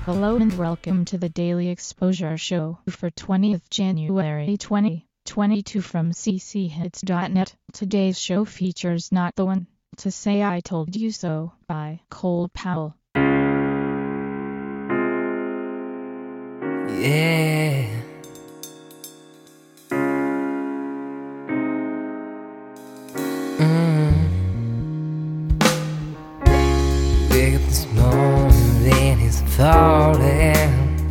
Hello and welcome to the Daily Exposure Show for 20th January 2022 from cchits.net. Today's show features Not the One to Say I Told You So by Cole Powell. Yeah. Wake up this morning, rain is falling.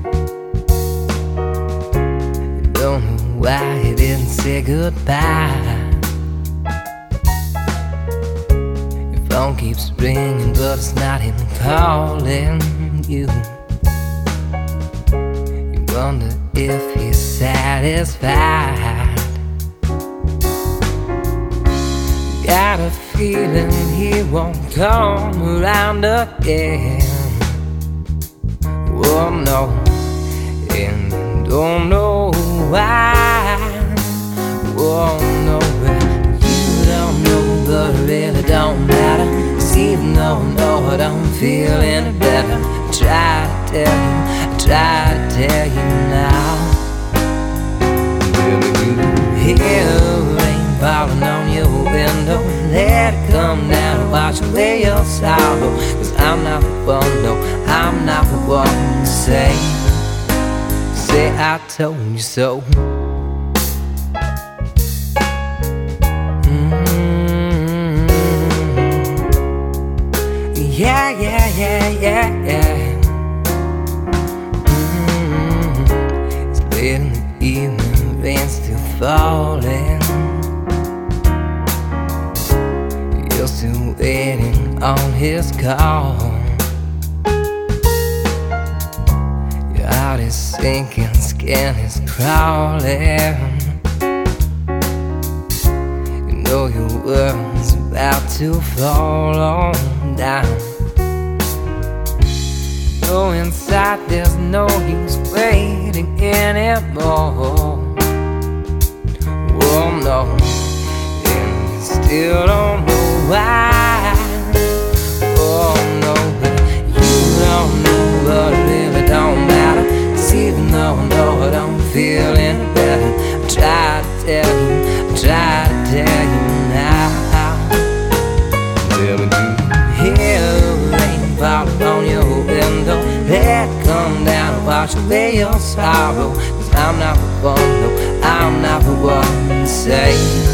You don't know why you didn't say goodbye. Your phone keeps ringing, but it's not him calling you. You wonder if he's satisfied. Got a feeling he won't come around again. Oh no, and don't know why. Oh no, you don't know, but it really don't matter. 'Cause even though I know I don't feel any better, I try to tell you now. Will you hear the rain falling on your window? Let it come down and wash away your sorrow. 'Cause I'm not the one, no, I'm not the one to say I told you so. Yeah, yeah, yeah, yeah, yeah. It's late in the evening, rain's still falling. You're still waiting on his call. Your heart is sinking, skin is crawling. You know your world's about to fall on down. No, inside there's no use waiting anymore. Oh no, and you still don't know why. Oh no, but you don't know, but it really don't matter. 'Cause even though I know I don't feel any better, I try to tell you now. Will you hear the rain falling on your window? Let it come down and wash away your sorrow. 'Cause I'm not the one, no, I'm not the one to say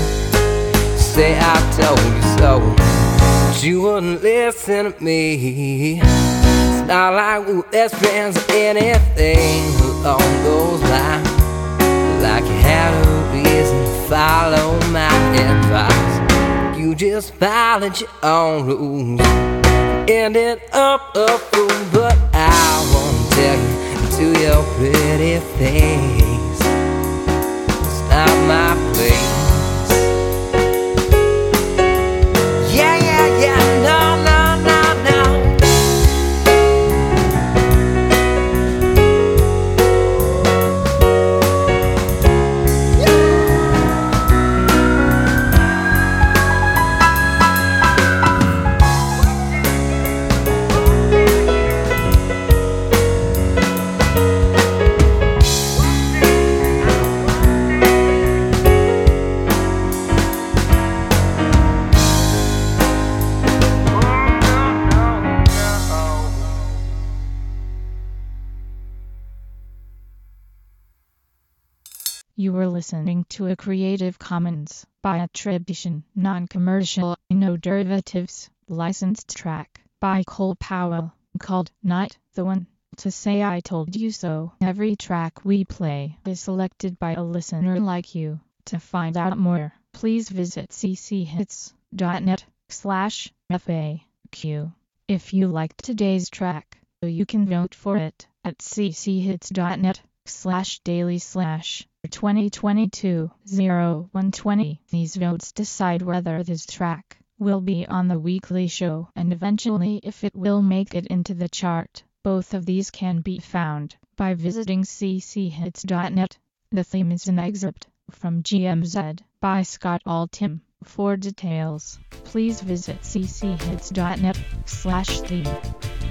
I told you so. But you wouldn't listen to me. It's not like we were best friends or anything along those lines. Like you had a reason to follow my advice. You just followed your own rules, ended up a fool. But I won't tell you to your pretty face. It's not my place. Yeah, yeah, yeah, no, no, no, no. You were listening to a Creative Commons by attribution, non-commercial, no derivatives, licensed track by Cole Powell, called Not the One to Say I Told You So. Every track we play is selected by a listener like you. To find out more, please visit cchits.net/FAQ. If you liked today's track, you can vote for it at cchits.net/daily/2022-0120. These votes decide whether this track will be on the weekly show and eventually if it will make it into the chart. Both of these can be found by visiting cchits.net. The theme is an excerpt from GMZ by Scott Altham. For details, please visit cchits.net/theme.